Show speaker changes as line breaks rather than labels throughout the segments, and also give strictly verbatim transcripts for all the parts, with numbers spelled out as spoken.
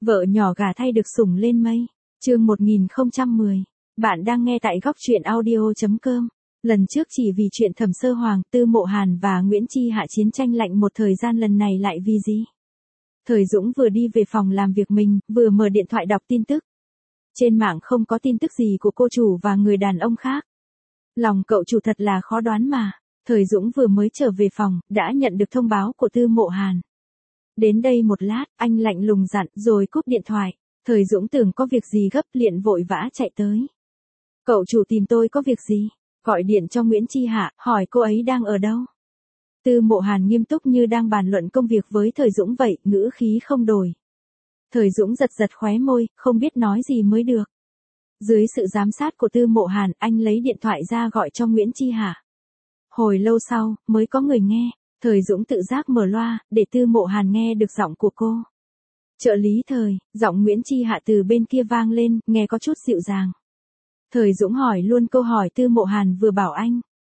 Vợ nhỏ gả thay được sủng lên mây. Chương một nghìn không trăm mười. Bạn đang nghe tại góc truyện audio chấm com. Lần trước chỉ vì chuyện Thẩm Sơ Hoàng, Tư Mộ Hàn và Nguyễn Chi Hạ chiến tranh lạnh một thời gian, lần này lại vì gì? Thời Dũng vừa đi về phòng làm việc mình, vừa mở điện thoại đọc tin tức. Trên mạng không có tin tức gì của cô chủ và người đàn ông khác. Lòng cậu chủ thật là khó đoán mà. Thời Dũng vừa mới trở về phòng, đã nhận được thông báo của Tư Mộ Hàn. Đến đây một lát, anh lạnh lùng dặn rồi cúp điện thoại. Thời Dũng tưởng có việc gì gấp liền vội vã chạy tới. Cậu chủ tìm tôi có việc gì? Gọi điện cho Nguyễn Chi Hạ, hỏi cô ấy đang ở đâu? Tư Mộ Hàn nghiêm túc như đang bàn luận công việc với Thời Dũng vậy, ngữ khí không đổi. Thời Dũng giật giật khóe môi, không biết nói gì mới được. Dưới sự giám sát của Tư Mộ Hàn, anh lấy điện thoại ra gọi cho Nguyễn Chi Hạ. Hồi lâu sau, mới có người nghe. Thời Dũng tự giác mở loa, để Tư Mộ Hàn nghe được giọng của cô. Trợ lý Thời, giọng Nguyễn Chi Hạ từ bên kia vang lên, nghe có chút dịu dàng. Thời Dũng hỏi luôn câu hỏi Tư Mộ Hàn vừa bảo anh.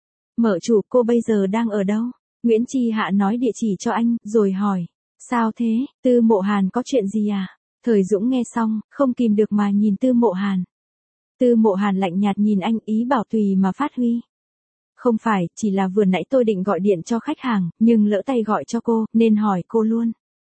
Mở chủ, cô bây giờ đang ở đâu? Nguyễn Chi Hạ nói địa chỉ cho anh, rồi hỏi. Sao thế, Tư Mộ Hàn có chuyện gì à? Thời Dũng nghe xong, không kìm được mà nhìn Tư Mộ Hàn. Tư Mộ Hàn lạnh nhạt nhìn anh, ý bảo tùy mà phát huy. Không phải, chỉ là vừa nãy tôi định gọi điện cho khách hàng, nhưng lỡ tay gọi cho cô, nên hỏi cô luôn.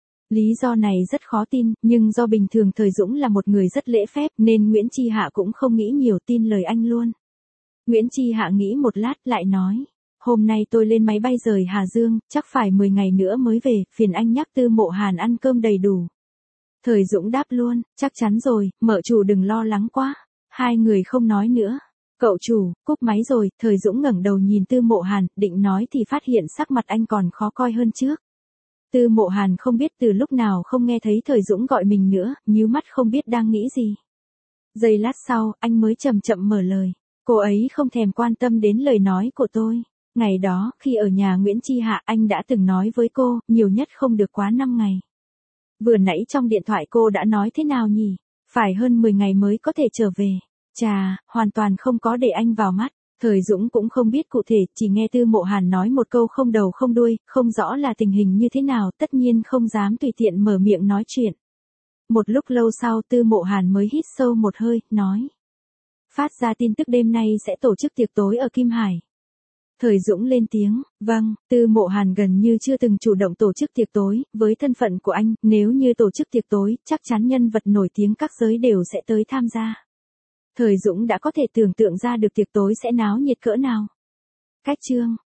Lý do này rất khó tin, nhưng do bình thường Thời Dũng là một người rất lễ phép, nên Nguyễn Chi Hạ cũng không nghĩ nhiều, tin lời anh luôn. Nguyễn Chi Hạ nghĩ một lát, lại nói. Hôm nay tôi lên máy bay rời Hà Dương, chắc phải mười ngày nữa mới về, phiền anh nhắc Tư Mộ Hàn ăn cơm đầy đủ. Thời Dũng đáp luôn, chắc chắn rồi, mở chủ đừng lo lắng quá. Hai người không nói nữa. Cậu chủ, cúp máy rồi. Thời Dũng ngẩng đầu nhìn Tư Mộ Hàn, định nói thì phát hiện sắc mặt anh còn khó coi hơn trước. Tư Mộ Hàn không biết từ lúc nào không nghe thấy Thời Dũng gọi mình nữa, nhíu mắt không biết đang nghĩ gì. Giây lát sau, anh mới chậm chậm mở lời. Cô ấy không thèm quan tâm đến lời nói của tôi. Ngày đó, khi ở nhà Nguyễn Chi Hạ, anh đã từng nói với cô, nhiều nhất không được quá năm ngày. Vừa nãy trong điện thoại cô đã nói thế nào nhỉ? Phải hơn mười ngày mới có thể trở về. Chà, hoàn toàn không có để anh vào mắt. Thời Dũng cũng không biết cụ thể, chỉ nghe Tư Mộ Hàn nói một câu không đầu không đuôi, không rõ là tình hình như thế nào, tất nhiên không dám tùy tiện mở miệng nói chuyện. Một lúc lâu sau Tư Mộ Hàn mới hít sâu một hơi, nói. Phát ra tin tức đêm nay sẽ tổ chức tiệc tối ở Kim Hải. Thời Dũng lên tiếng, vâng. Tư Mộ Hàn gần như chưa từng chủ động tổ chức tiệc tối, với thân phận của anh, nếu như tổ chức tiệc tối, chắc chắn nhân vật nổi tiếng các giới đều sẽ tới tham gia. Thời Dũng đã có thể tưởng tượng ra được tiệc tối sẽ náo nhiệt cỡ nào. Cách chương.